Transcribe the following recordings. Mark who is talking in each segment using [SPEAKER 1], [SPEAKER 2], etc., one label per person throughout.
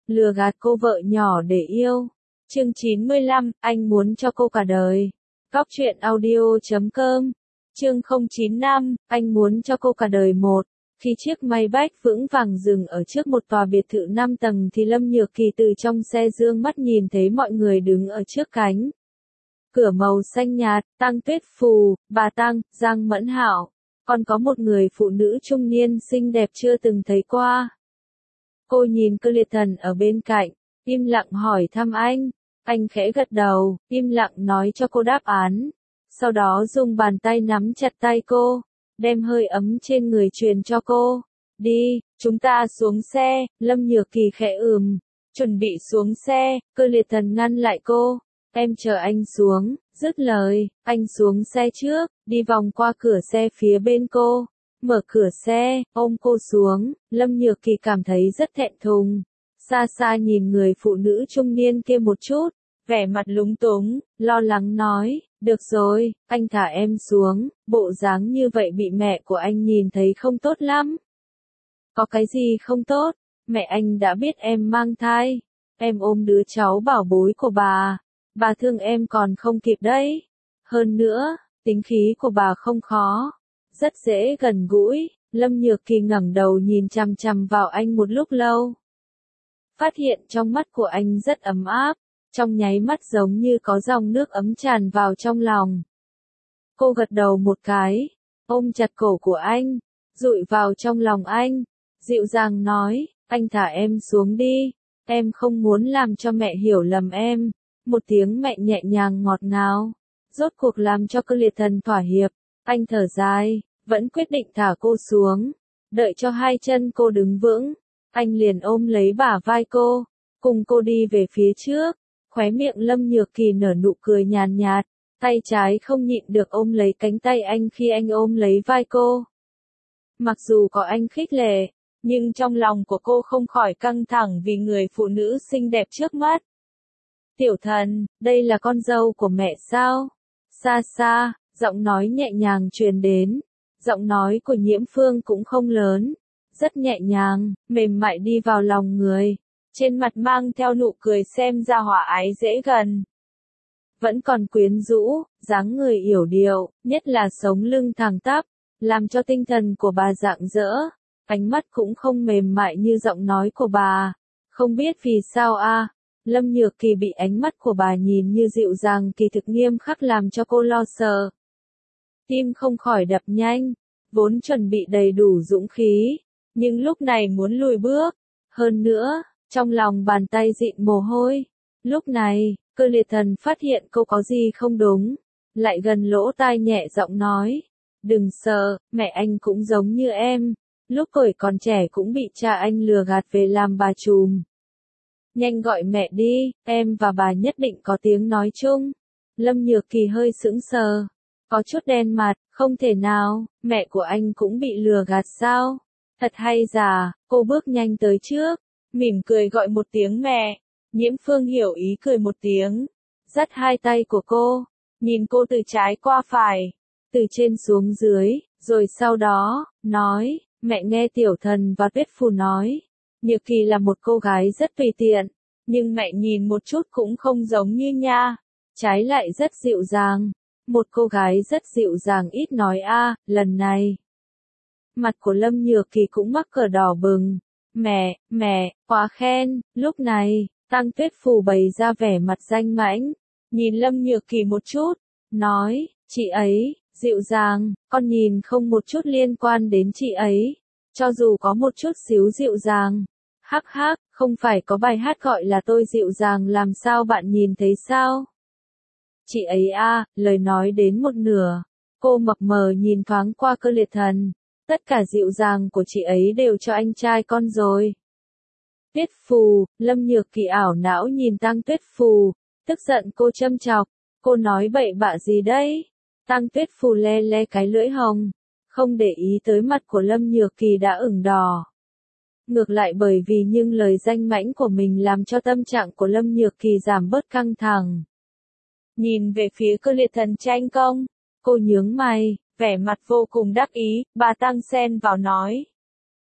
[SPEAKER 1] lừa gạt cô vợ nhỏ để yêu. Chương 95, anh muốn cho cô cả đời. Góc truyện audio.com. Chương 095, anh muốn cho cô cả đời một. Khi chiếc Maybach vững vàng dừng ở trước một tòa biệt thự 5 tầng thì Lâm Nhược Kỳ từ trong xe dương mắt nhìn thấy mọi người đứng ở trước cánh cửa màu xanh nhạt, Tăng Tuyết Phù, bà Tăng, Giang Mẫn Hạo. Còn có một người phụ nữ trung niên xinh đẹp chưa từng thấy qua. Cô nhìn Cơ Liệt Thần ở bên cạnh, im lặng hỏi thăm anh. Anh khẽ gật đầu, im lặng nói cho cô đáp án. Sau đó dùng bàn tay nắm chặt tay cô, đem hơi ấm trên người truyền cho cô. Đi, chúng ta xuống xe. Lâm Nhược Kỳ khẽ chuẩn bị xuống xe. Cơ Liệt Thần ngăn lại cô. Em chờ anh xuống. Dứt lời, anh xuống xe trước, đi vòng qua cửa xe phía bên cô. Mở cửa xe, ôm cô xuống. Lâm Nhược Kỳ cảm thấy rất thẹn thùng. Xa xa nhìn người phụ nữ trung niên kia một chút, vẻ mặt lúng túng, lo lắng nói, được rồi, anh thả em xuống, bộ dáng như vậy bị mẹ của anh nhìn thấy không tốt lắm. Có cái gì không tốt, mẹ anh đã biết em mang thai, em ôm đứa cháu bảo bối của bà thương em còn không kịp đấy. Hơn nữa, tính khí của bà không khó, rất dễ gần gũi. Lâm Nhược Kỳ ngẩng đầu nhìn chằm chằm vào anh một lúc lâu. Phát hiện trong mắt của anh rất ấm áp, trong nháy mắt giống như có dòng nước ấm tràn vào trong lòng. Cô gật đầu một cái, ôm chặt cổ của anh, dụi vào trong lòng anh, dịu dàng nói, anh thả em xuống đi, em không muốn làm cho mẹ hiểu lầm em. Một tiếng mẹ nhẹ nhàng ngọt ngào, rốt cuộc làm cho Cơ Liệt Thần thỏa hiệp. Anh thở dài, vẫn quyết định thả cô xuống, đợi cho hai chân cô đứng vững. Anh liền ôm lấy bả vai cô, cùng cô đi về phía trước. Khóe miệng Lâm Nhược Kỳ nở nụ cười nhàn nhạt, tay trái không nhịn được ôm lấy cánh tay anh khi anh ôm lấy vai cô. Mặc dù có anh khích lệ, nhưng trong lòng của cô không khỏi căng thẳng vì người phụ nữ xinh đẹp trước mắt. Tiểu Thần, đây là con dâu của mẹ sao? Xa xa, giọng nói nhẹ nhàng truyền đến. Giọng nói của Nhiễm Phương cũng không lớn, rất nhẹ nhàng, mềm mại đi vào lòng người. Trên mặt mang theo nụ cười xem ra hòa ái dễ gần. Vẫn còn quyến rũ, dáng người yểu điệu, nhất là sống lưng thẳng tắp, làm cho tinh thần của bà rạng rỡ. Ánh mắt cũng không mềm mại như giọng nói của bà. Không biết vì sao Lâm Nhược Kỳ bị ánh mắt của bà nhìn như dịu dàng kỳ thực nghiêm khắc làm cho cô lo sợ. Tim không khỏi đập nhanh, vốn chuẩn bị đầy đủ dũng khí, nhưng lúc này muốn lùi bước. Hơn nữa, trong lòng bàn tay dịn mồ hôi. Lúc này, Cơ Liệt Thần phát hiện cô có gì không đúng, lại gần lỗ tai nhẹ giọng nói, đừng sợ, mẹ anh cũng giống như em, lúc tuổi còn trẻ cũng bị cha anh lừa gạt về làm bà trùm. Nhanh gọi mẹ đi, em và bà nhất định có tiếng nói chung. Lâm Nhược Kỳ hơi sững sờ, có chút đen mặt, không thể nào, mẹ của anh cũng bị lừa gạt sao? Thật hay giả. Cô bước nhanh tới trước, mỉm cười gọi một tiếng mẹ. Nhiễm Phương hiểu ý cười một tiếng, dắt hai tay của cô, nhìn cô từ trái qua phải, từ trên xuống dưới, rồi sau đó, nói, mẹ nghe Tiểu Thần và Tuyết Phù nói, Nhược Kỳ là một cô gái rất tùy tiện, nhưng mẹ nhìn một chút cũng không giống như nha, trái lại rất dịu dàng, một cô gái rất dịu dàng ít nói lần này. Mặt của Lâm Nhược Kỳ cũng mắc cỡ đỏ bừng, mẹ, quá khen. Lúc này, Tăng Tuyết Phù bày ra vẻ mặt danh mãnh, nhìn Lâm Nhược Kỳ một chút, nói, chị ấy, dịu dàng, con nhìn không một chút liên quan đến chị ấy, cho dù có một chút xíu dịu dàng. Hắc hắc, không phải có bài hát gọi là tôi dịu dàng làm sao bạn nhìn thấy sao? Chị ấy lời nói đến một nửa, cô mập mờ nhìn thoáng qua Cơ Liệt Thần, tất cả dịu dàng của chị ấy đều cho anh trai con rồi. Tuyết Phù, Lâm Nhược Kỳ ảo não nhìn Tăng Tuyết Phù, tức giận cô châm chọc, cô nói bậy bạ gì đấy? Tăng Tuyết Phù le le cái lưỡi hồng, không để ý tới mặt của Lâm Nhược Kỳ đã ửng đỏ. Ngược lại bởi vì những lời danh mãnh của mình làm cho tâm trạng của Lâm Nhược Kỳ giảm bớt căng thẳng. Nhìn về phía Cơ Liệt Thần tranh công, cô nhướng mày, vẻ mặt vô cùng đắc ý, bà Tăng xen vào nói.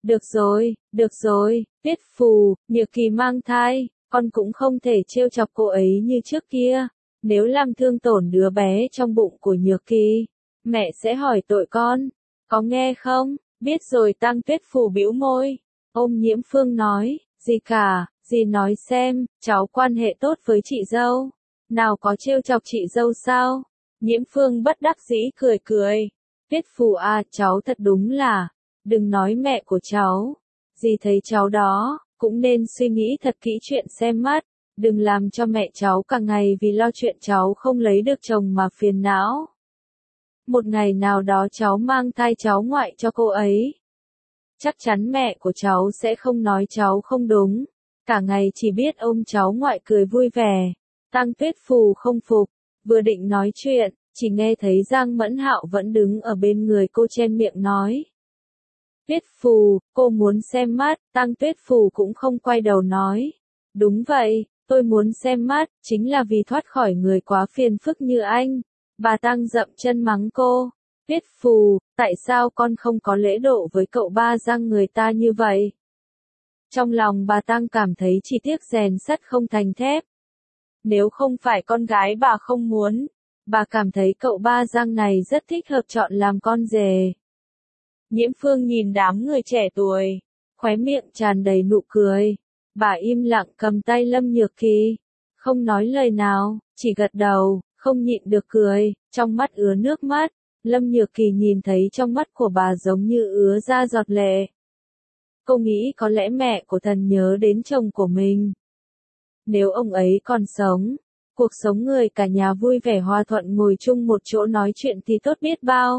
[SPEAKER 1] được rồi, Tuyết Phù, Nhược Kỳ mang thai, con cũng không thể trêu chọc cô ấy như trước kia. Nếu làm thương tổn đứa bé trong bụng của Nhược Kỳ, mẹ sẽ hỏi tội con. Có nghe không? Biết rồi. Tăng Tuyết Phù bĩu môi. Ôm Nhiễm Phương nói, gì cả, dì nói xem, cháu quan hệ tốt với chị dâu. Nào có trêu chọc chị dâu sao? Nhiễm Phương bất đắc dĩ cười cười. Tuyết Phù à, cháu thật đúng là, đừng nói mẹ của cháu. Dì thấy cháu đó, cũng nên suy nghĩ thật kỹ chuyện xem mắt. Đừng làm cho mẹ cháu cả ngày vì lo chuyện cháu không lấy được chồng mà phiền não. Một ngày nào đó cháu mang thai cháu ngoại cho cô ấy. Chắc chắn mẹ của cháu sẽ không nói cháu không đúng. Cả ngày chỉ biết ôm cháu ngoại cười vui vẻ. Tăng Tuyết Phù không phục, vừa định nói chuyện, chỉ nghe thấy Giang Mẫn Hạo vẫn đứng ở bên người cô chen miệng nói. Tuyết Phù, cô muốn xem mắt. Tăng Tuyết Phù cũng không quay đầu nói. Đúng vậy, tôi muốn xem mắt, chính là vì thoát khỏi người quá phiền phức như anh. Bà Tăng dậm chân mắng cô. Tuyết Phù, tại sao con không có lễ độ với cậu ba Giang người ta như vậy? Trong lòng bà Tăng cảm thấy chỉ tiếc rèn sắt không thành thép. Nếu không phải con gái bà không muốn, bà cảm thấy cậu ba Giang này rất thích hợp chọn làm con rể. Nhiễm Phương nhìn đám người trẻ tuổi, khóe miệng tràn đầy nụ cười. Bà im lặng cầm tay Lâm Nhược Kỳ, không nói lời nào, chỉ gật đầu, không nhịn được cười, trong mắt ứa nước mắt. Lâm Nhược Kỳ nhìn thấy trong mắt của bà giống như ứa ra giọt lệ. Cô nghĩ có lẽ mẹ của thần nhớ đến chồng của mình. Nếu ông ấy còn sống, cuộc sống người cả nhà vui vẻ hòa thuận ngồi chung một chỗ nói chuyện thì tốt biết bao.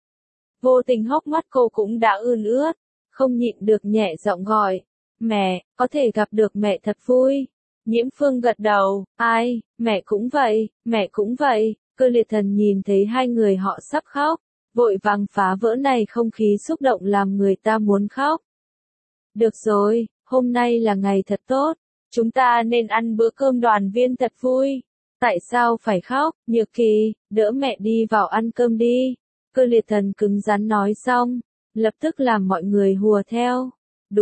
[SPEAKER 1] Vô tình hốc mắt cô cũng đã ươn ướt, không nhịn được nhẹ giọng gọi. Mẹ, có thể gặp được mẹ thật vui. Nhiễm Phương gật đầu, ai, mẹ cũng vậy, mẹ cũng vậy. Cơ liệt thần nhìn thấy hai người họ sắp khóc, vội vàng phá vỡ này không khí xúc động làm người ta muốn khóc. Được rồi, hôm nay là ngày thật tốt, chúng ta nên ăn bữa cơm đoàn viên thật vui. Tại sao phải khóc? Nhược Kỳ, đỡ mẹ đi vào ăn cơm đi. Cơ liệt thần cứng rắn nói xong, lập tức làm mọi người hùa theo.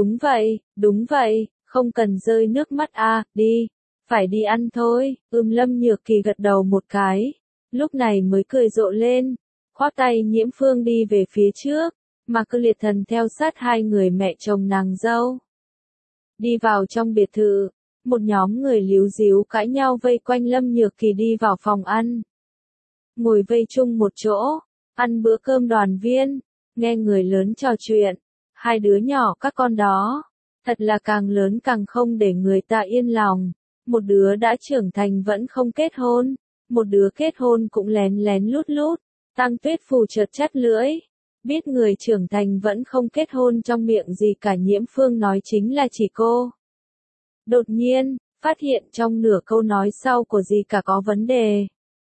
[SPEAKER 1] Đúng vậy, không cần rơi nước mắt à, đi, phải đi ăn thôi. Lâm Nhược Kỳ gật đầu một cái, lúc này mới cười rộ lên, khoác tay Nhiễm Phương đi về phía trước, mà Cơ liệt thần theo sát hai người mẹ chồng nàng dâu. Đi vào trong biệt thự, một nhóm người líu ríu cãi nhau vây quanh Lâm Nhược Kỳ đi vào phòng ăn. Ngồi vây chung một chỗ, ăn bữa cơm đoàn viên, nghe người lớn trò chuyện, hai đứa nhỏ các con đó, thật là càng lớn càng không để người ta yên lòng. Một đứa đã trưởng thành vẫn không kết hôn, một đứa kết hôn cũng lén lén lút lút. Tăng Tuyết Phù chợt chắt lưỡi, biết người trưởng thành vẫn không kết hôn trong miệng gì cả. Nhiễm Phương nói chính là chỉ cô. Đột nhiên, phát hiện trong nửa câu nói sau của dì cả có vấn đề.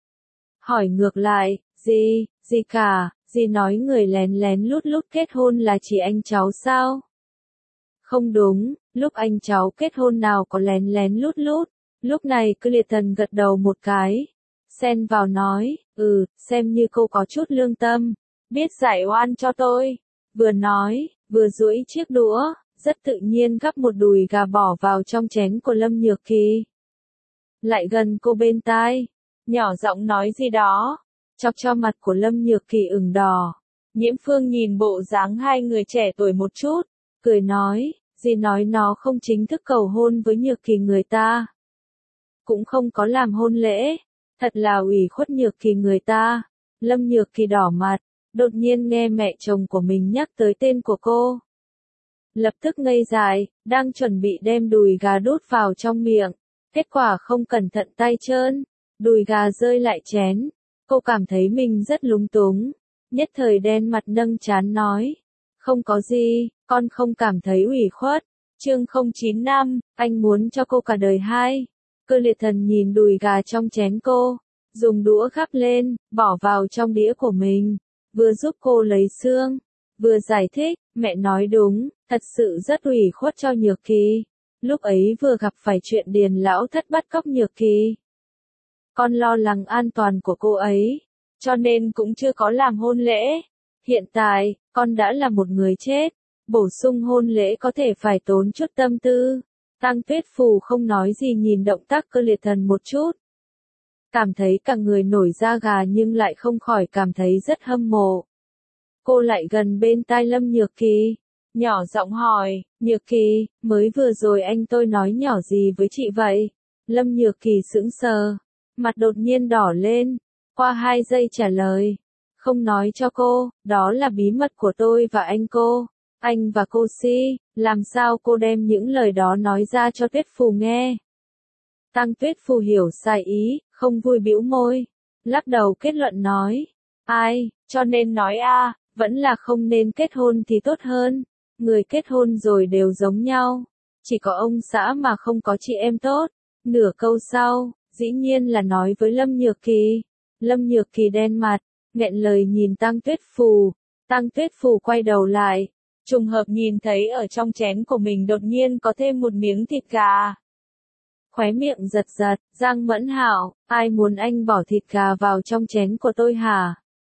[SPEAKER 1] Hỏi ngược lại, dì cả, dì nói người lén lén lút lút kết hôn là chỉ anh cháu sao? Không đúng, lúc anh cháu kết hôn nào có lén lén lút lút. Lúc này Cơ liệt thần gật đầu một cái, xen vào nói, xem như cô có chút lương tâm, biết giải oan cho tôi. Vừa nói, vừa duỗi chiếc đũa, rất tự nhiên gắp một đùi gà bỏ vào trong chén của Lâm Nhược Kỳ. Lại gần cô bên tai, nhỏ giọng nói gì đó, chọc cho mặt của Lâm Nhược Kỳ ửng đỏ. Nhiễm Phương nhìn bộ dáng hai người trẻ tuổi một chút, cười nói, dì nói nó không chính thức cầu hôn với Nhược Kỳ người ta. Cũng không có làm hôn lễ, thật là ủy khuất Nhược Kỳ người ta. Lâm Nhược Kỳ đỏ mặt, đột nhiên nghe mẹ chồng của mình nhắc tới tên của cô. Lập tức ngây dại, đang chuẩn bị đem đùi gà đút vào trong miệng, kết quả không cẩn thận tay trơn, đùi gà rơi lại chén. Cô cảm thấy mình rất lúng túng, nhất thời đen mặt nâng trán nói, không có gì, con không cảm thấy ủy khuất. Chương 095, anh muốn cho cô cả đời hai. Cơ liệt thần nhìn đùi gà trong chén cô, dùng đũa gắp lên, bỏ vào trong đĩa của mình, vừa giúp cô lấy xương, vừa giải thích, mẹ nói đúng, thật sự rất ủy khuất cho Nhược Kỳ. Lúc ấy vừa gặp phải chuyện Điền lão thất bắt cóc Nhược Kỳ. Con lo lắng an toàn của cô ấy, cho nên cũng chưa có làm hôn lễ. Hiện tại, con đã là một người chết, bổ sung hôn lễ có thể phải tốn chút tâm tư. Tăng Tuyết Phù không nói gì nhìn động tác Cơ Liệt Thần một chút. Cảm thấy cả người nổi da gà nhưng lại không khỏi cảm thấy rất hâm mộ. Cô lại gần bên tai Lâm Nhược Kỳ, nhỏ giọng hỏi, Nhược Kỳ, mới vừa rồi anh tôi nói nhỏ gì với chị vậy? Lâm Nhược Kỳ sững sờ, mặt đột nhiên đỏ lên, qua 2 giây trả lời. Không nói cho cô, đó là bí mật của tôi và anh và cô Si, làm sao cô đem những lời đó nói ra cho Tuyết Phù nghe? Tăng Tuyết Phù hiểu sai ý, không vui bĩu môi, lắc đầu kết luận nói, ai, cho nên nói vẫn là không nên kết hôn thì tốt hơn, người kết hôn rồi đều giống nhau, chỉ có ông xã mà không có chị em tốt. Nửa câu sau, dĩ nhiên là nói với Lâm Nhược Kỳ. Lâm Nhược Kỳ đen mặt, nghẹn lời nhìn Tăng Tuyết Phù. Tăng Tuyết Phù quay đầu lại, trùng hợp nhìn thấy ở trong chén của mình đột nhiên có thêm một miếng thịt gà. Khóe miệng giật giật, Giang Mẫn Hạo, ai muốn anh bỏ thịt gà vào trong chén của tôi hả?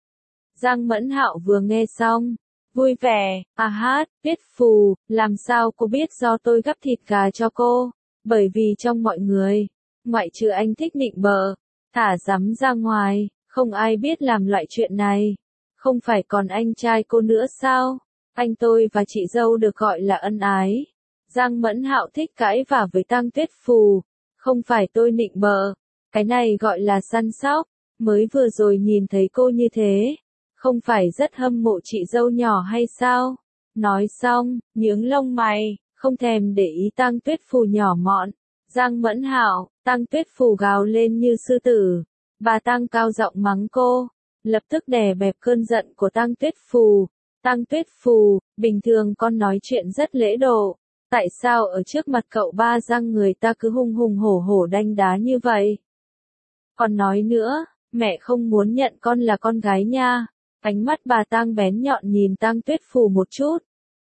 [SPEAKER 1] Giang Mẫn Hạo vừa nghe xong, vui vẻ, Tuyết Phù, làm sao cô biết do tôi gắp thịt gà cho cô? Bởi vì trong mọi người, ngoại trừ anh thích nịnh bợ, thả rắm ra ngoài, không ai biết làm loại chuyện này. Không phải còn anh trai cô nữa sao? Anh tôi và chị dâu được gọi là ân ái. Giang Mẫn Hạo thích cãi vả với Tăng Tuyết Phù. Không phải tôi nịnh bợ, cái này gọi là săn sóc. Mới vừa rồi nhìn thấy cô như thế, không phải rất hâm mộ chị dâu nhỏ hay sao? Nói xong, nhướng lông mày, không thèm để ý Tăng Tuyết Phù nhỏ mọn. Giang Mẫn Hạo, Tăng Tuyết Phù gào lên như sư tử. Bà Tăng cao giọng mắng cô, lập tức đè bẹp cơn giận của Tăng Tuyết Phù. Tăng Tuyết Phù, bình thường con nói chuyện rất lễ độ, tại sao ở trước mặt cậu ba Giang người ta cứ hùng hùng hổ hổ đanh đá như vậy? Còn nói nữa, mẹ không muốn nhận con là con gái nha. Ánh mắt bà Tăng bén nhọn nhìn Tăng Tuyết Phù một chút.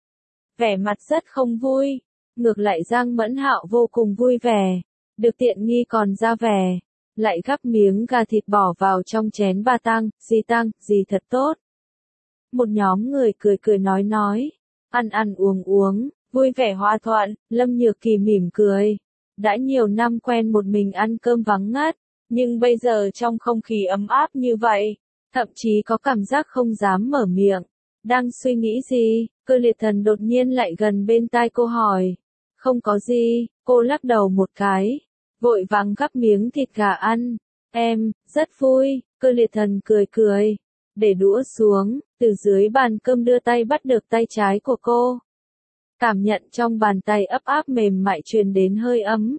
[SPEAKER 1] Vẻ mặt rất không vui, ngược lại Giang Mẫn Hạo vô cùng vui vẻ, được tiện nghi còn ra vẻ, lại gắp miếng gà thịt bỏ vào trong chén bà Tăng, gì thật tốt. Một nhóm người cười cười nói, ăn uống, vui vẻ hòa thuận. Lâm Nhược Kỳ mỉm cười, đã nhiều năm quen một mình ăn cơm vắng ngắt, nhưng bây giờ trong không khí ấm áp như vậy, thậm chí có cảm giác không dám mở miệng. Đang suy nghĩ gì, Cơ Liệt Thần đột nhiên lại gần bên tai cô hỏi. Không có gì, cô lắc đầu một cái, vội vàng gắp miếng thịt gà ăn. Em, rất vui, Cơ Liệt Thần cười, để đũa xuống, từ dưới bàn cơm đưa tay bắt được tay trái của cô. Cảm nhận trong bàn tay ấp áp mềm mại truyền đến hơi ấm.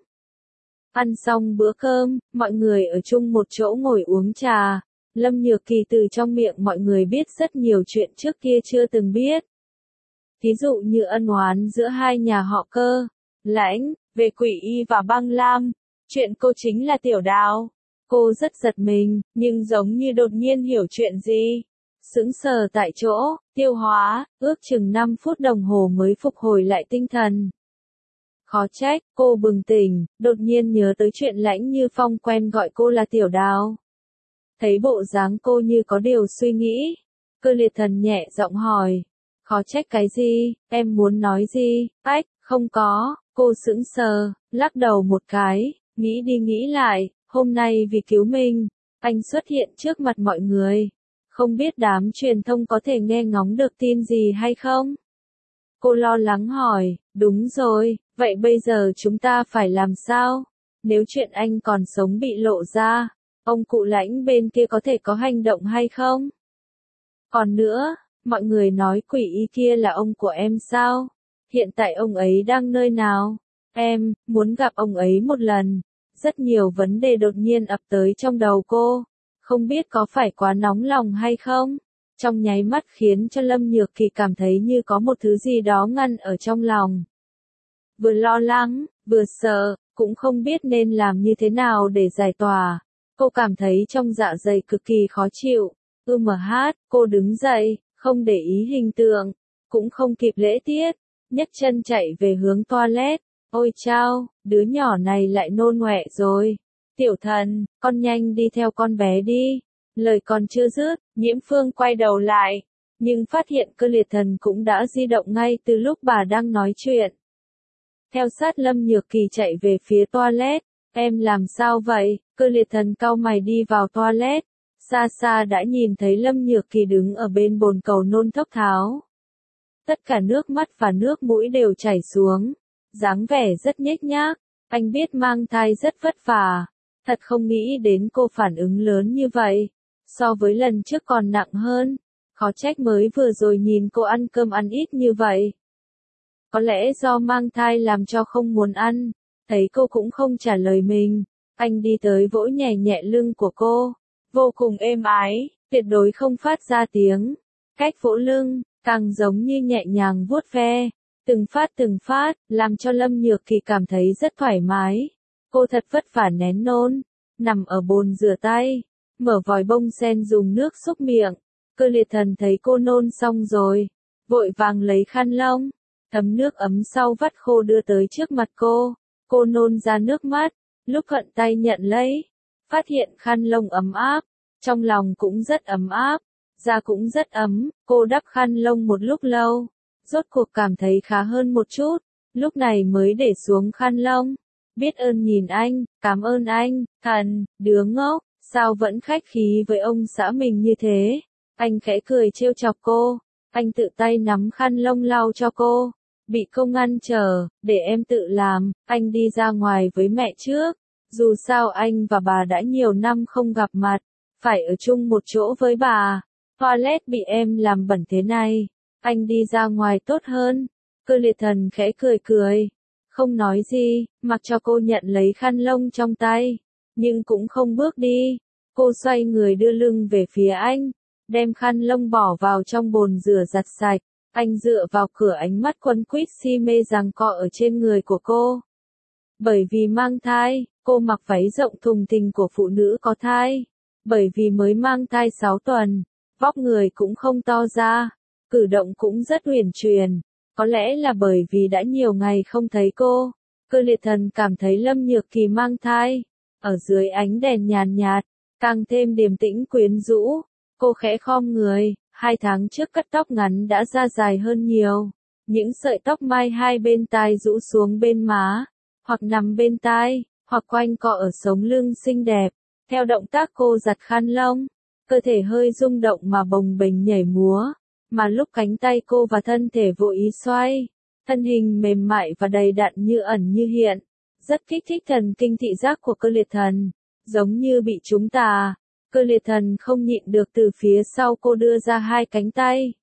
[SPEAKER 1] Ăn xong bữa cơm, mọi người ở chung một chỗ ngồi uống trà. Lâm Nhược Kỳ từ trong miệng mọi người biết rất nhiều chuyện trước kia chưa từng biết. Thí dụ như ân oán giữa hai nhà họ Cơ, Lãnh, về Quỷ Y và Băng Lam. Chuyện cô chính là Tiểu Đào. Cô rất giật mình, nhưng giống như đột nhiên hiểu chuyện gì. Sững sờ tại chỗ, tiêu hóa, ước chừng 5 phút đồng hồ mới phục hồi lại tinh thần. Khó trách, cô bừng tỉnh, đột nhiên nhớ tới chuyện Lãnh Như Phong quen gọi cô là Tiểu Đào. Thấy bộ dáng cô như có điều suy nghĩ, Cơ Liệt Thần nhẹ giọng hỏi, khó trách cái gì, em muốn nói gì? Không có, cô sững sờ, lắc đầu một cái, nghĩ đi nghĩ lại, hôm nay vì cứu mình, anh xuất hiện trước mặt mọi người. Không biết đám truyền thông có thể nghe ngóng được tin gì hay không? Cô lo lắng hỏi, đúng rồi, vậy bây giờ chúng ta phải làm sao? Nếu chuyện anh còn sống bị lộ ra, ông cụ Lãnh bên kia có thể có hành động hay không? Còn nữa, mọi người nói Quỷ Y kia là ông của em sao? Hiện tại ông ấy đang nơi nào? Em muốn gặp ông ấy một lần. Rất nhiều vấn đề đột nhiên ập tới trong đầu cô. Không biết có phải quá nóng lòng hay không? Trong nháy mắt khiến cho Lâm Nhược Kỳ cảm thấy như có một thứ gì đó ngăn ở trong lòng. Vừa lo lắng, vừa sợ, cũng không biết nên làm như thế nào để giải tỏa. Cô cảm thấy trong dạ dày cực kỳ khó chịu. Cô đứng dậy, không để ý hình tượng, cũng không kịp lễ tiết, nhấc chân chạy về hướng toilet. Ôi chao, đứa nhỏ này lại nôn ọe rồi. Tiểu Thần, con nhanh đi theo con bé đi. Lời còn chưa dứt, Nhiễm Phương quay đầu lại, nhưng phát hiện Cơ Liệt Thần cũng đã di động ngay từ lúc bà đang nói chuyện. Theo sát Lâm Nhược Kỳ chạy về phía toilet. Em làm sao vậy? Cơ Liệt Thần cau mày đi vào toilet. Xa xa đã nhìn thấy Lâm Nhược Kỳ đứng ở bên bồn cầu nôn thốc tháo. Tất cả nước mắt và nước mũi đều chảy xuống. Dáng vẻ rất nhếch nhác. Anh biết mang thai rất vất vả. Thật không nghĩ đến cô phản ứng lớn như vậy. So với lần trước còn nặng hơn. Khó trách mới vừa rồi nhìn cô ăn cơm ăn ít như vậy. Có lẽ do mang thai làm cho không muốn ăn. Thấy cô cũng không trả lời mình. Anh đi tới vỗ nhẹ nhẹ lưng của cô. Vô cùng êm ái, tuyệt đối không phát ra tiếng. Cách vỗ lưng, càng giống như nhẹ nhàng vuốt ve. Từng phát, làm cho Lâm Nhược Kỳ cảm thấy rất thoải mái. Cô thật vất vả nén nôn. Nằm ở bồn rửa tay. Mở vòi bông sen dùng nước xúc miệng. Cơ Liệt Thần thấy cô nôn xong rồi. Vội vàng lấy khăn lông. Thấm nước ấm sau vắt khô đưa tới trước mặt cô. Cô nôn ra nước mắt. Lúc thuận tay nhận lấy. Phát hiện khăn lông ấm áp. Trong lòng cũng rất ấm áp. Da cũng rất ấm. Cô đắp khăn lông một lúc lâu. Rốt cuộc cảm thấy khá hơn một chút. Lúc này mới để xuống khăn lông. Biết ơn nhìn anh. Cảm ơn anh. Thần, đứa ngốc. Sao vẫn khách khí với ông xã mình như thế? Anh khẽ cười trêu chọc cô. Anh tự tay nắm khăn lông lau cho cô. Bị cô ngăn trở, để em tự làm. Anh đi ra ngoài với mẹ trước. Dù sao anh và bà đã nhiều năm không gặp mặt. Phải ở chung một chỗ với bà. Toilet bị em làm bẩn thế này. Anh đi ra ngoài tốt hơn. Cơ Liệt Thần khẽ cười cười. Không nói gì, mặc cho cô nhận lấy khăn lông trong tay. Nhưng cũng không bước đi. Cô xoay người đưa lưng về phía anh. Đem khăn lông bỏ vào trong bồn rửa giặt sạch. Anh dựa vào cửa, ánh mắt quấn quýt si mê giằng co ở trên người của cô. Bởi vì mang thai, cô mặc váy rộng thùng thình của phụ nữ có thai. Bởi vì mới mang thai 6 tuần, vóc người cũng không to ra, cử động cũng rất uyển chuyển. Có lẽ là bởi vì đã nhiều ngày không thấy cô. Cơ Liệt Thần cảm thấy Lâm Nhược Kỳ mang thai. Ở dưới ánh đèn nhàn nhạt, càng thêm điềm tĩnh quyến rũ. Cô khẽ khom người. 2 tháng trước cắt tóc ngắn đã ra dài hơn nhiều. Những sợi tóc mai hai bên tai rũ xuống bên má, hoặc nằm bên tai, hoặc quanh cọ ở sống lưng xinh đẹp. Theo động tác cô giặt khăn lông, cơ thể hơi rung động mà bồng bềnh nhảy múa. Mà lúc cánh tay cô và thân thể vô ý xoay, thân hình mềm mại và đầy đặn như ẩn như hiện. Rất kích thích thần kinh thị giác của Cơ Liệt Thần, giống như bị trúng tà. Cơ Liệt Thần không nhịn được từ phía sau cô đưa ra 2 cánh tay.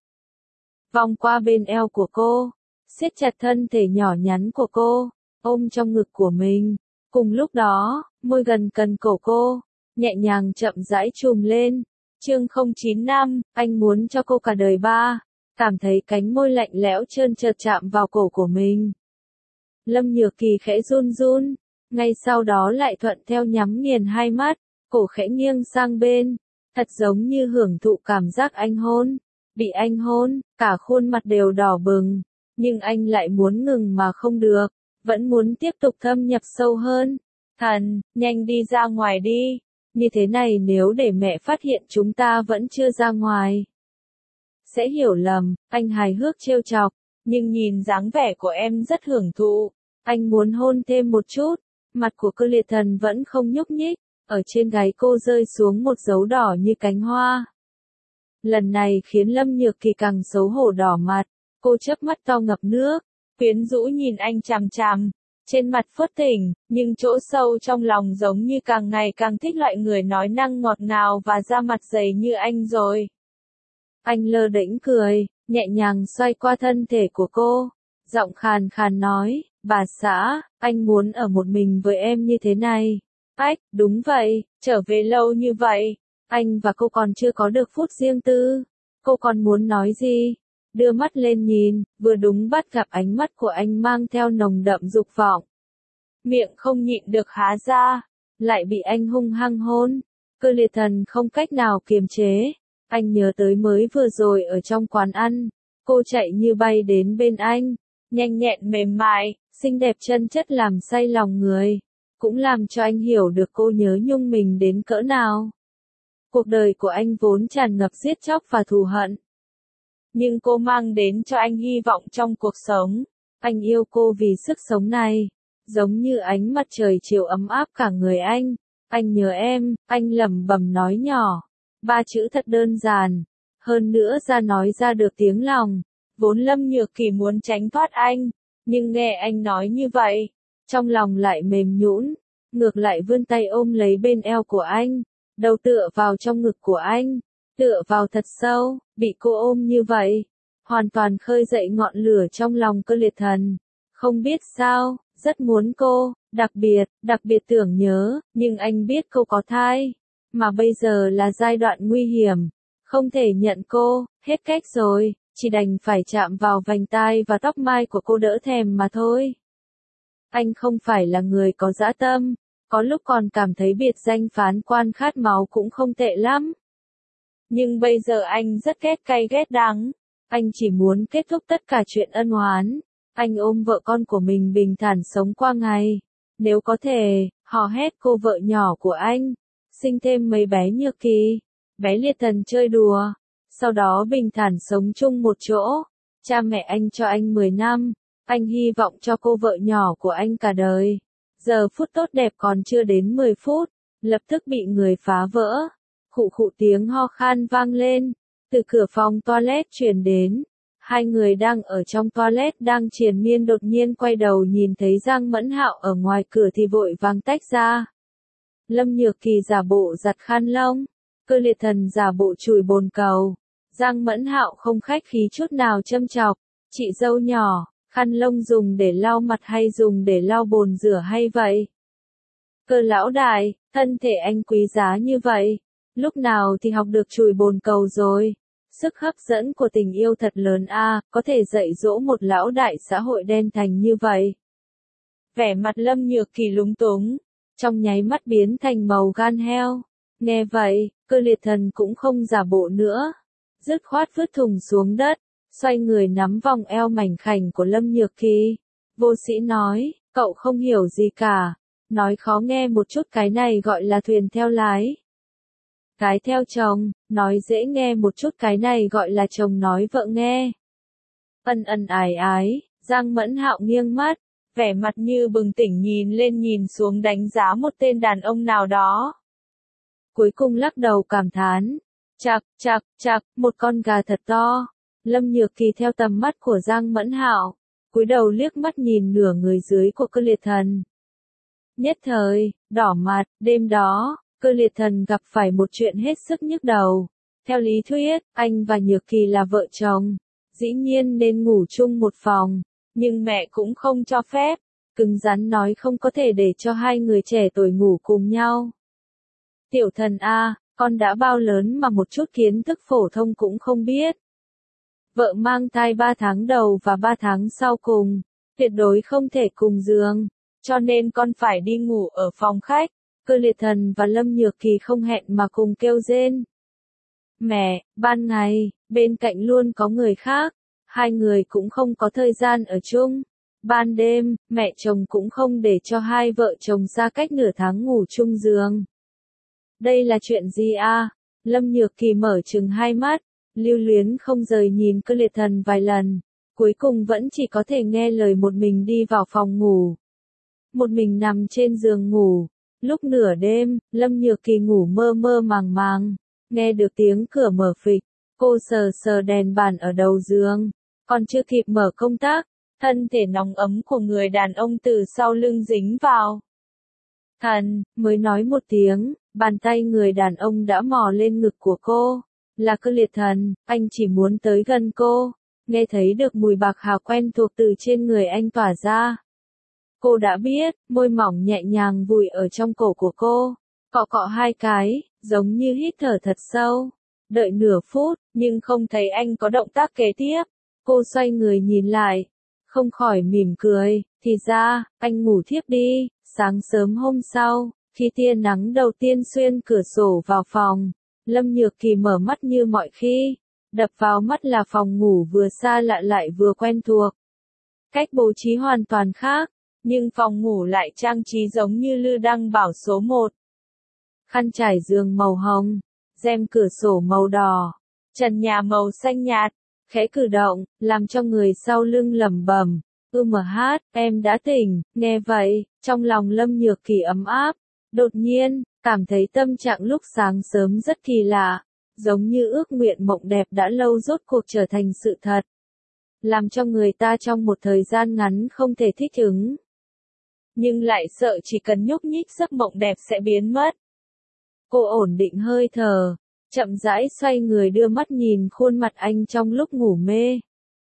[SPEAKER 1] Vòng qua bên eo của cô, siết chặt thân thể nhỏ nhắn của cô, ôm trong ngực của mình. Cùng lúc đó, môi gần cần cổ cô, nhẹ nhàng chậm rãi chùm lên. Chương 095, anh muốn cho cô cả đời ba. Cảm thấy cánh môi lạnh lẽo trơn trượt chạm vào cổ của mình. Lâm Nhược Kỳ khẽ run run, ngay sau đó lại thuận theo nhắm nghiền 2 mắt. Cổ khẽ nghiêng sang bên, thật giống như hưởng thụ cảm giác anh hôn. Bị anh hôn, cả khuôn mặt đều đỏ bừng, nhưng anh lại muốn ngừng mà không được, vẫn muốn tiếp tục thâm nhập sâu hơn. Thần, nhanh đi ra ngoài đi, như thế này nếu để mẹ phát hiện chúng ta vẫn chưa ra ngoài, sẽ hiểu lầm. Anh hài hước trêu chọc, nhưng nhìn dáng vẻ của em rất hưởng thụ. Anh muốn hôn thêm một chút, mặt của Cơ Liệt Thần vẫn không nhúc nhích. Ở trên gáy cô rơi xuống một dấu đỏ như cánh hoa. Lần này khiến Lâm Nhược Kỳ càng xấu hổ đỏ mặt. Cô chớp mắt to ngập nước, quyến rũ nhìn anh chằm chằm. Trên mặt phớt tỉnh, nhưng chỗ sâu trong lòng giống như càng ngày càng thích loại người nói năng ngọt ngào và da mặt dày như anh rồi. Anh lơ đễnh cười, nhẹ nhàng xoay qua thân thể của cô. Giọng khàn khàn nói, bà xã, anh muốn ở một mình với em như thế này. Ách, đúng vậy, trở về lâu như vậy, anh và cô còn chưa có được phút riêng tư. Cô còn muốn nói gì? Đưa mắt lên nhìn, vừa đúng bắt gặp ánh mắt của anh mang theo nồng đậm dục vọng. Miệng không nhịn được há ra, lại bị anh hung hăng hôn. Cơ Liệt Thần không cách nào kiềm chế. Anh nhớ tới mới vừa rồi ở trong quán ăn, cô chạy như bay đến bên anh, nhanh nhẹn mềm mại, xinh đẹp chân chất làm say lòng người. Cũng làm cho anh hiểu được cô nhớ nhung mình đến cỡ nào. Cuộc đời của anh vốn tràn ngập giết chóc và thù hận. nhưng cô mang đến cho anh hy vọng trong cuộc sống. Anh yêu cô vì sức sống này, giống như ánh mặt trời chiều ấm áp cả người anh. Anh nhớ em, anh lẩm bẩm nói nhỏ. 3 chữ thật đơn giản, hơn nữa ra nói ra được tiếng lòng. Vốn Lâm Nhược Kỳ muốn tránh thoát anh, nhưng nghe anh nói như vậy, trong lòng lại mềm nhũn, ngược lại vươn tay ôm lấy bên eo của anh, đầu tựa vào trong ngực của anh, tựa vào thật sâu, bị cô ôm như vậy, hoàn toàn khơi dậy ngọn lửa trong lòng Cơ Liệt Thần. Không biết sao, rất muốn cô, đặc biệt tưởng nhớ, nhưng anh biết cô có thai, mà bây giờ là giai đoạn nguy hiểm, không thể nhận cô, hết cách rồi, chỉ đành phải chạm vào vành tai và tóc mai của cô đỡ thèm mà thôi. Anh không phải là người có dã tâm, có lúc còn cảm thấy biệt danh phán quan khát máu cũng không tệ lắm. Nhưng bây giờ anh rất ghét cay ghét đắng, anh chỉ muốn kết thúc tất cả chuyện ân oán. Anh ôm vợ con của mình bình thản sống qua ngày. Nếu có thể, hò hét cô vợ nhỏ của anh, sinh thêm mấy bé Nhược Kỳ, bé Liệt Thần chơi đùa, sau đó bình thản sống chung một chỗ. Cha mẹ anh cho anh 10 năm, anh hy vọng cho cô vợ nhỏ của anh cả đời. Giờ phút tốt đẹp còn chưa đến 10 phút, lập tức bị người phá vỡ. Khụ khụ tiếng ho khan vang lên, từ cửa phòng toilet truyền đến. Hai người đang ở trong toilet đang triền miên đột nhiên quay đầu nhìn thấy Giang Mẫn Hạo ở ngoài cửa thì vội vàng tách ra. Lâm Nhược Kỳ giả bộ giặt khăn lông, Cơ Liệt Thần giả bộ chùi bồn cầu. Giang Mẫn Hạo không khách khí chút nào châm chọc, chị dâu nhỏ, khăn lông dùng để lau mặt hay dùng để lau bồn rửa hay vậy? Cơ lão đại, thân thể anh quý giá như vậy, lúc nào thì học được chùi bồn cầu rồi? Sức hấp dẫn của tình yêu thật lớn a, có thể dạy dỗ một lão đại xã hội đen thành như vậy. Vẻ mặt Lâm Nhược Kỳ lúng túng, trong nháy mắt biến thành màu gan heo. Nghe vậy, Cơ Liệt Thần cũng không giả bộ nữa, dứt khoát vứt thùng xuống đất, xoay người nắm vòng eo mảnh khảnh của Lâm Nhược Kỳ. Vô sĩ nói, cậu không hiểu gì cả, nói khó nghe một chút cái này gọi là thuyền theo lái. Cái theo chồng, nói dễ nghe một chút cái này gọi là chồng nói vợ nghe. Ân ân ái ái, Giang Mẫn Hạo nghiêng mắt, vẻ mặt như bừng tỉnh nhìn lên nhìn xuống đánh giá một tên đàn ông nào đó. Cuối cùng lắc đầu cảm thán, chạc, một con gà thật to. Lâm Nhược Kỳ theo tầm mắt của Giang Mẫn Hạo, cúi đầu liếc mắt nhìn nửa người dưới của Cơ Liệt Thần. Nhất thời, đỏ mặt, đêm đó, Cơ Liệt Thần gặp phải một chuyện hết sức nhức đầu. Theo lý thuyết, anh và Nhược Kỳ là vợ chồng, dĩ nhiên nên ngủ chung một phòng, nhưng mẹ cũng không cho phép, cứng rắn nói không có thể để cho hai người trẻ tuổi ngủ cùng nhau. Tiểu Thần a, con đã bao lớn mà một chút kiến thức phổ thông cũng không biết. Vợ mang thai 3 tháng đầu và 3 tháng sau cùng, tuyệt đối không thể cùng giường, cho nên con phải đi ngủ ở phòng khách. Cơ Liệt Thần và Lâm Nhược Kỳ không hẹn mà cùng kêu rên. Mẹ, ban ngày, bên cạnh luôn có người khác, hai người cũng không có thời gian ở chung. Ban đêm, mẹ chồng cũng không để cho hai vợ chồng xa cách nửa tháng ngủ chung giường. Đây là chuyện gì a? Lâm Nhược Kỳ mở trừng hai mắt, lưu luyến không rời nhìn Cơ Liệt Thần vài lần, cuối cùng vẫn chỉ có thể nghe lời một mình đi vào phòng ngủ. Một mình nằm trên giường ngủ. Lúc nửa đêm, Lâm Nhược Kỳ ngủ mơ mơ màng màng, nghe được tiếng cửa mở phịch, cô sờ sờ đèn bàn ở đầu giường, còn chưa kịp mở công tắc, thân thể nóng ấm của người đàn ông từ sau lưng dính vào. Thần, mới nói một tiếng, bàn tay người đàn ông đã mò lên ngực của cô, là Cơ Liệt Thần, anh chỉ muốn tới gần cô, nghe thấy được mùi bạc hà quen thuộc từ trên người anh tỏa ra. Cô đã biết, môi mỏng nhẹ nhàng vùi ở trong cổ của cô, cọ cọ hai cái, giống như hít thở thật sâu. Đợi nửa phút, nhưng không thấy anh có động tác kế tiếp. Cô xoay người nhìn lại, không khỏi mỉm cười, thì ra, anh ngủ thiếp đi. Sáng sớm hôm sau, khi tia nắng đầu tiên xuyên cửa sổ vào phòng, Lâm Nhược Kỳ mở mắt như mọi khi, đập vào mắt là phòng ngủ vừa xa lạ lại vừa quen thuộc. Cách bố trí hoàn toàn khác. Nhưng phòng ngủ lại trang trí giống như Lư Đăng Bảo số 1. Khăn trải giường màu hồng, rèm cửa sổ màu đỏ, trần nhà màu xanh nhạt, khẽ cử động, làm cho người sau lưng lẩm bẩm, em đã tỉnh, nghe vậy, trong lòng Lâm Nhược Kỳ ấm áp, đột nhiên, cảm thấy tâm trạng lúc sáng sớm rất kỳ lạ, giống như ước nguyện mộng đẹp đã lâu rốt cuộc trở thành sự thật, làm cho người ta trong một thời gian ngắn không thể thích ứng. Nhưng lại sợ chỉ cần nhúc nhích giấc mộng đẹp sẽ biến mất. Cô ổn định hơi thở, chậm rãi xoay người đưa mắt nhìn khuôn mặt anh trong lúc ngủ mê.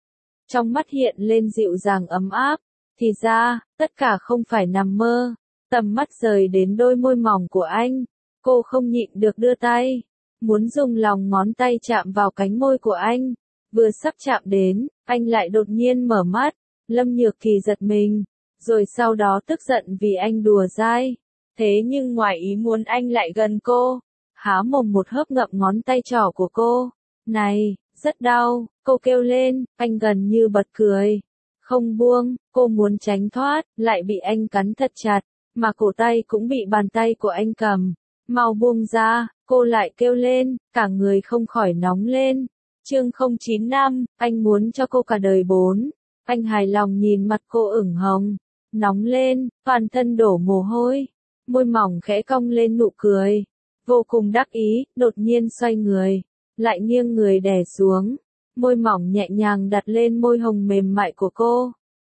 [SPEAKER 1] Trong mắt hiện lên dịu dàng ấm áp, thì ra, tất cả không phải nằm mơ. Tầm mắt rời đến đôi môi mỏng của anh, cô không nhịn được đưa tay, muốn dùng lòng ngón tay chạm vào cánh môi của anh. Vừa sắp chạm đến, anh lại đột nhiên mở mắt, Lâm Nhược Kỳ giật mình, rồi sau đó tức giận vì anh đùa dai. Thế nhưng ngoài ý muốn anh lại gần cô, há mồm một hớp ngậm ngón tay trỏ của cô. Này, rất đau, cô kêu lên, anh gần như bật cười. Không buông, cô muốn tránh thoát, lại bị anh cắn thật chặt, mà cổ tay cũng bị bàn tay của anh cầm. Mau buông ra, cô lại kêu lên, cả người không khỏi nóng lên. Chương 095, anh muốn cho cô cả đời 4. Anh hài lòng nhìn mặt cô ửng hồng, nóng lên, toàn thân đổ mồ hôi, môi mỏng khẽ cong lên nụ cười, vô cùng đắc ý, đột nhiên xoay người, lại nghiêng người đè xuống, môi mỏng nhẹ nhàng đặt lên môi hồng mềm mại của cô.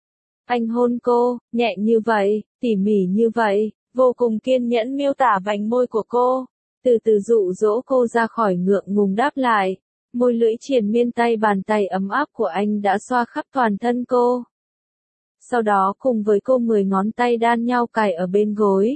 [SPEAKER 1] Anh hôn cô, nhẹ như vậy, tỉ mỉ như vậy, vô cùng kiên nhẫn miêu tả vành môi của cô, từ từ dụ dỗ cô ra khỏi ngượng ngùng đáp lại. Môi lưỡi triền miên tay bàn tay ấm áp của anh đã xoa khắp toàn thân cô. Sau đó cùng với cô 10 ngón tay đan nhau cài ở bên gối.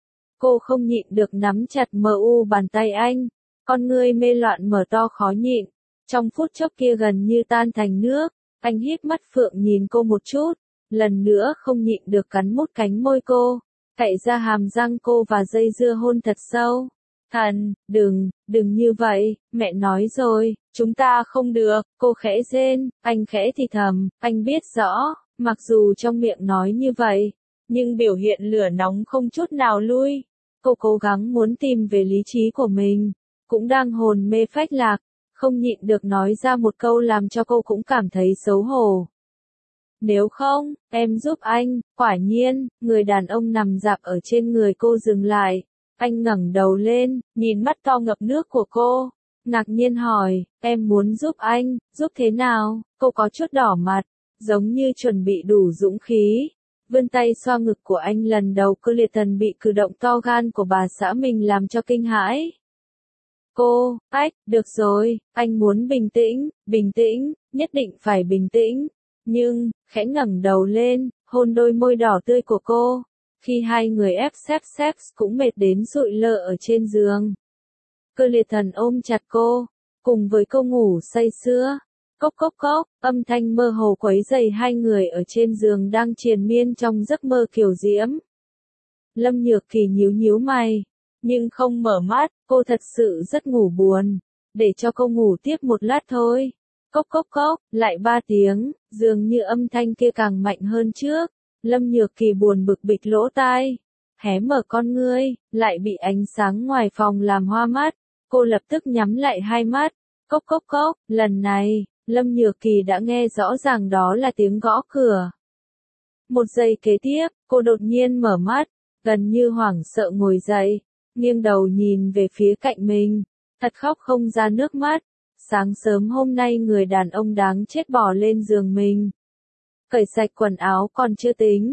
[SPEAKER 1] Cô không nhịn được nắm chặt mờ u bàn tay anh, con ngươi mê loạn mở to khó nhịn. Trong phút chốc kia gần như tan thành nước, anh híp mắt phượng nhìn cô một chút, lần nữa không nhịn được cắn mút cánh môi cô, cạy ra hàm răng cô và dây dưa hôn thật sâu. Thần, đừng như vậy, mẹ nói rồi, chúng ta không được, cô khẽ rên, anh khẽ thì thầm, anh biết rõ, mặc dù trong miệng nói như vậy, nhưng biểu hiện lửa nóng không chút nào lui. Cô cố gắng muốn tìm về lý trí của mình, cũng đang hồn mê phách lạc, không nhịn được nói ra một câu làm cho cô cũng cảm thấy xấu hổ. Nếu không, em giúp anh. Quả nhiên, người đàn ông nằm dạp ở trên người cô dừng lại. Anh ngẩng đầu lên, nhìn mắt to ngập nước của cô, ngạc nhiên hỏi, em muốn giúp anh, giúp thế nào? Cô có chút đỏ mặt, giống như chuẩn bị đủ dũng khí. Vươn tay xoa ngực của anh lần đầu cơ liệt thần bị cử động to gan của bà xã mình làm cho kinh hãi. Cô, được rồi, anh muốn bình tĩnh, nhất định phải bình tĩnh. Nhưng, khẽ ngẩng đầu lên, hôn đôi môi đỏ tươi của cô. Khi hai người ép sex cũng mệt đến sụi lơ ở trên giường. Cơ liệt thần ôm chặt cô, cùng với cô ngủ say sưa. Cốc cốc cốc, âm thanh mơ hồ quấy rầy hai người ở trên giường đang triền miên trong giấc mơ kiều diễm. Lâm Nhược Kỳ nhíu nhíu mày, nhưng không mở mắt, cô thật sự rất ngủ buồn. Để cho cô ngủ tiếp một lát thôi. Cốc cốc cốc, lại 3 tiếng, dường như âm thanh kia càng mạnh hơn trước. Lâm Nhược Kỳ buồn bực bịch lỗ tai, hé mở con ngươi, lại bị ánh sáng ngoài phòng làm hoa mắt. Cô lập tức nhắm lại hai mắt. Cốc cốc cốc, lần này, Lâm Nhược Kỳ đã nghe rõ ràng đó là tiếng gõ cửa. Một giây kế tiếp, cô đột nhiên mở mắt, gần như hoảng sợ ngồi dậy, nghiêng đầu nhìn về phía cạnh mình, thật khóc không ra nước mắt. Sáng sớm hôm nay người đàn ông đáng chết bò lên giường mình. Cởi sạch quần áo còn chưa tính,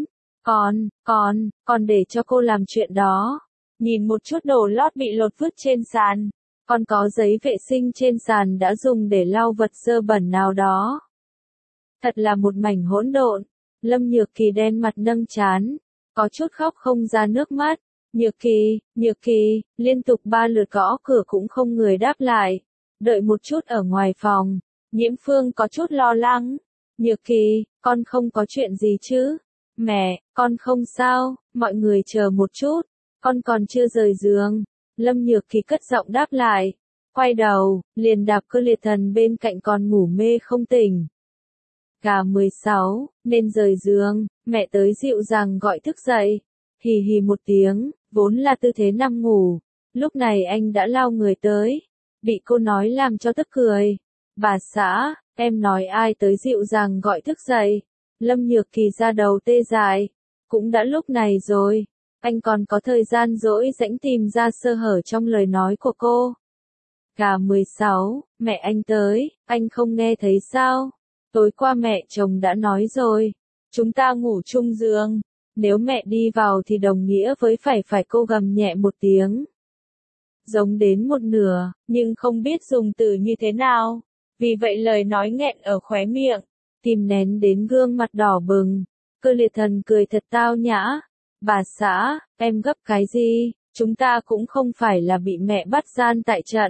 [SPEAKER 1] còn để cho cô làm chuyện đó. Nhìn một chút đồ lót bị lột vứt trên sàn, còn có giấy vệ sinh trên sàn đã dùng để lau vật dơ bẩn nào đó. Thật là một mảnh hỗn độn. Lâm Nhược Kỳ đen mặt nâng trán, có chút khóc không ra nước mắt. Nhược Kỳ, liên tục 3 lượt gõ cửa cũng không người đáp lại. Đợi một chút ở ngoài phòng, Nhiễm Phương có chút lo lắng. Nhược Kỳ, con không có chuyện gì chứ? Mẹ, con không sao, mọi người chờ một chút, con còn chưa rời giường. Lâm Nhược Kỳ cất giọng đáp lại, quay đầu, liền đạp cơ liệt thần bên cạnh còn ngủ mê không tỉnh. Gà 16, nên rời giường, mẹ tới dịu dàng gọi thức dậy. Hì hì một tiếng, vốn là tư thế nằm ngủ, lúc này anh đã lao người tới, bị cô nói làm cho tức cười. Bà xã, em nói ai tới dịu dàng gọi thức dậy. Lâm Nhược Kỳ ra đầu tê dại. Cũng đã lúc này rồi, anh còn có thời gian dỗi rãnh tìm ra sơ hở trong lời nói của cô. Cả 16, mẹ anh tới, anh không nghe thấy sao? Tối qua mẹ chồng đã nói rồi, chúng ta ngủ chung giường. Nếu mẹ đi vào thì đồng nghĩa với phải cô gầm nhẹ một tiếng. Giống đến một nửa, nhưng không biết dùng từ như thế nào. Vì vậy lời nói nghẹn ở khóe miệng, kìm nén đến gương mặt đỏ bừng. Cơ Liệt Thần cười thật tao nhã. Bà xã, em gấp cái gì, chúng ta cũng không phải là bị mẹ bắt gian tại trận.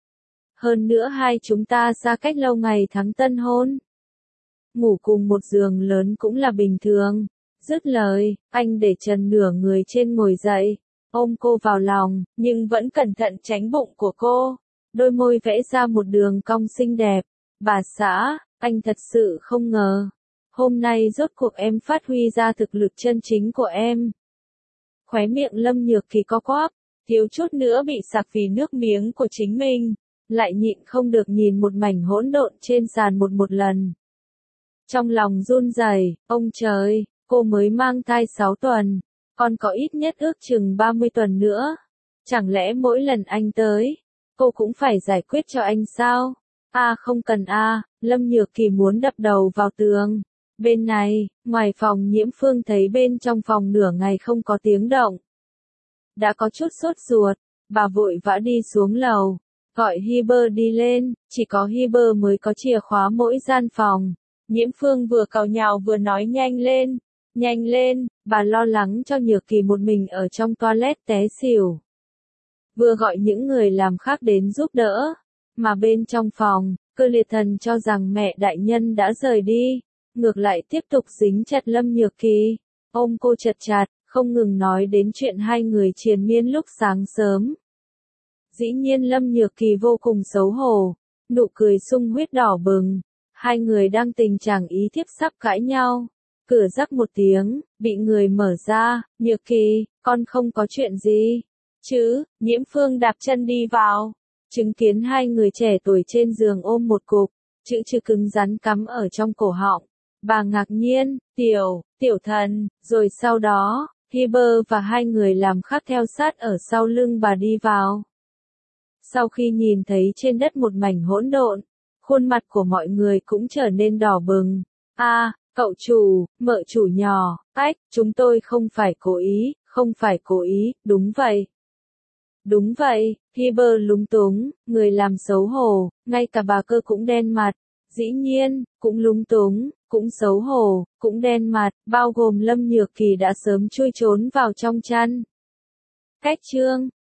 [SPEAKER 1] Hơn nữa hai chúng ta xa cách lâu ngày tháng tân hôn. Ngủ cùng một giường lớn cũng là bình thường. Dứt lời, anh để trần nửa người trên ngồi dậy, ôm cô vào lòng, nhưng vẫn cẩn thận tránh bụng của cô. Đôi môi vẽ ra một đường cong xinh đẹp. Bà xã, anh thật sự không ngờ. Hôm nay rốt cuộc em phát huy ra thực lực chân chính của em. Khóe miệng Lâm Nhược Kỳ co quắp, thiếu chút nữa bị sặc vì nước miếng của chính mình. Lại nhịn không được nhìn một mảnh hỗn độn trên sàn một lần. Trong lòng run rẩy, ông trời, cô mới mang thai 6 tuần, còn có ít nhất ước chừng 30 tuần nữa. Chẳng lẽ mỗi lần anh tới, cô cũng phải giải quyết cho anh sao? Không cần Lâm Nhược Kỳ muốn đập đầu vào tường. Bên này, ngoài phòng Nhiễm Phương thấy bên trong phòng nửa ngày không có tiếng động. Đã có chút sốt ruột, bà vội vã đi xuống lầu, gọi Hiber đi lên, chỉ có Hiber mới có chìa khóa mỗi gian phòng. Nhiễm Phương vừa càu nhàu vừa nói nhanh lên, bà lo lắng cho Nhược Kỳ một mình ở trong toilet té xỉu. Vừa gọi những người làm khác đến giúp đỡ, mà bên trong phòng, Cơ Liệt Thần cho rằng mẹ đại nhân đã rời đi, ngược lại tiếp tục dính chặt Lâm Nhược Kỳ, ôm cô chặt chặt, không ngừng nói đến chuyện hai người triền miên lúc sáng sớm. Dĩ nhiên Lâm Nhược Kỳ vô cùng xấu hổ, nụ cười sung huyết đỏ bừng. Hai người đang tình trạng ý thiếp sắp cãi nhau. Cửa rắc một tiếng, bị người mở ra. Nhược Kỳ, con không có chuyện gì chứ? Nhiễm Phương đạp chân đi vào, chứng kiến hai người trẻ tuổi trên giường ôm một cục, chữ cứng rắn cắm ở trong cổ họng. Bà ngạc nhiên, tiểu thần, rồi sau đó, Hiber và hai người làm khác theo sát ở sau lưng bà đi vào. Sau khi nhìn thấy trên đất một mảnh hỗn độn, khuôn mặt của mọi người cũng trở nên đỏ bừng. Cậu chủ, mợ chủ nhỏ, chúng tôi không phải cố ý, đúng vậy, Hiber lúng túng, người làm xấu hổ, ngay cả bà Cơ cũng đen mặt, dĩ nhiên, cũng lúng túng, cũng xấu hổ, cũng đen mặt, bao gồm Lâm Nhược Kỳ đã sớm chui trốn vào trong chăn. Cách chương